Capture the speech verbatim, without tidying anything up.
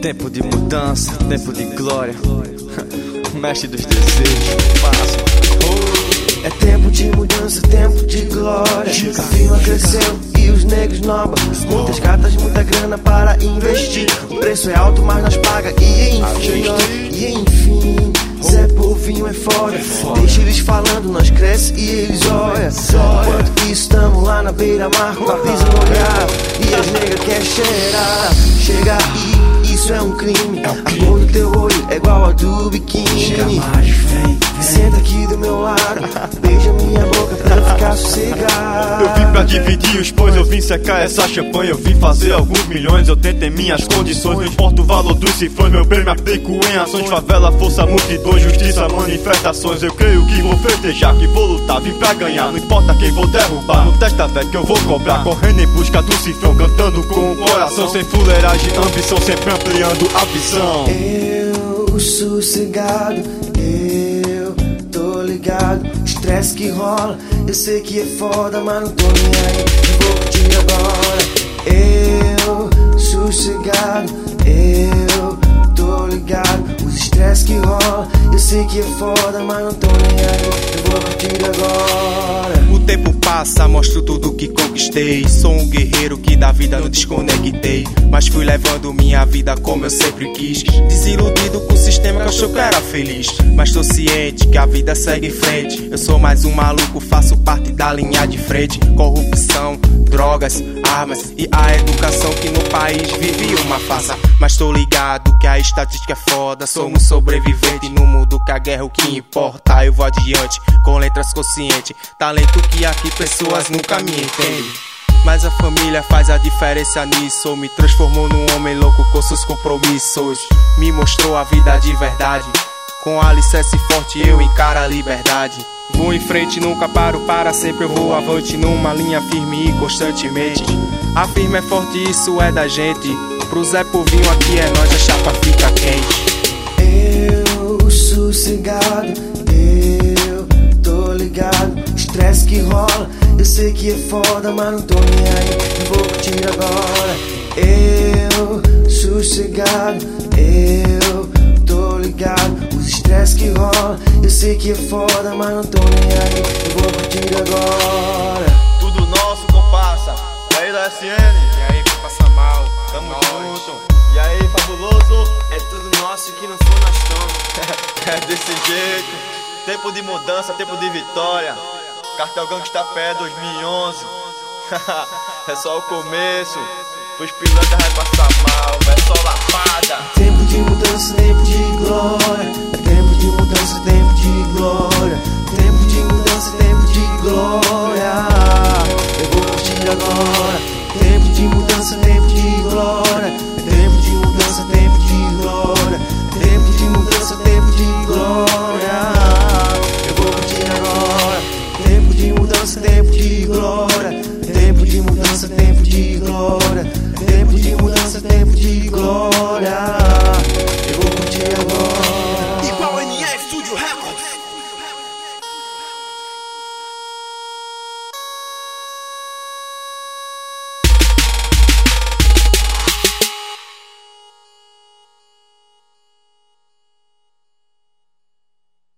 Tempo de mudança, tempo de glória. Mestre dos desejos, fácil. É tempo de mudança, tempo de glória. A firma cresceu e os negros nova. Muitas cartas, muita grana para investir. O preço é alto, mas nós paga. E enfim, ó, e enfim, Zé Povinho é foda. Deixa eles falando, nós cresce e eles olham. Enquanto isso, tamo lá na beira-mar com a brisa no olhar. E as negras quer cheirar. Chega aí, isso é um crime. A cor do teu olho é igual a do biquíni. Senta aqui do meu lado, beija minha boca pra eu ficar sossegado. Eu vim pra dividir os pães, eu vim secar essa champanhe. Eu vim fazer alguns milhões, eu tento em minhas condições. Não importa o valor dos cifrões, meu bem me aplico em ações. Favela, força, multidões, justiça, manifestações. Eu creio que vou festejar, que vou lutar, vim pra ganhar. Não importa quem vou derrubar, no testa velho que eu vou cobrar. Correndo em busca do cifrão, cantando com o coração. Sem fuleiragem, ambição, sempre ampliando a visão. Eu sossegado, eu tô ligado. O estresse que rola, eu sei que é foda, mas não tô nem aí, vou curtir agora. Eu sossegado, eu tô ligado. Os estresse que rola, eu sei que é foda, mas não tô nem aí, eu vou curtir agora. O tempo passa, mostro tudo que conquistei. Sou um guerreiro que da vida não desconectei, mas fui levando minha vida como eu sempre quis. Desiludido com o sistema que achou que era feliz, mas tô ciente que a vida segue em frente. Eu sou mais um maluco, faço parte da linha de frente. Corrupção, drogas, armas e a educação que no país vive uma farsa. Mas tô ligado que a estatística é foda. Somos sobreviventes no mundo que a guerra é o que importa. Eu vou adiante com letras conscientes, talento que aqui pessoas nunca me entendem. Mas a família faz a diferença nisso. Me transformou num homem louco com seus compromissos. Me mostrou a vida de verdade. Com alicerce forte eu encaro a liberdade. Vou em frente, nunca paro, para sempre eu vou avante. Numa linha firme e constantemente. A firma é forte, isso é da gente. Pro Zé Povinho aqui é nós, a chapa fica quente. Eu sossegado, eu tô ligado. O estresse que rola, eu sei que é foda, mas não tô nem aí, vou curtir agora. Eu sossegado, eu tô ligado. Os estresse que rola, eu sei que é foda, mas não tô nem aí, vou curtir agora. Tudo nosso, compassa. E aí, da S N? E aí, que passa mal? Tamo junto. E aí, fabuloso? É tudo nosso que não for nós estamos. É desse jeito. Tempo de mudança, tempo de vitória. Cartel Gangsta Pé dois mil e onze. É só o começo. Os pilantras vai passar mal, é só lapada. Tempo de mudança, tempo de glória. Tempo de mudança, tempo de glória. Tempo de mudança, tempo de glória. Eu vou curtir agora. Tempo de mudança, tempo de glória. Tempo de mudança, tempo de glória. Tempo de mudança, tempo de glória. Eu vou curtir agora. Tempo de mudança, tempo de glória. Tempo de mudança, tempo de glória. Tempo de mudança, tempo de glória.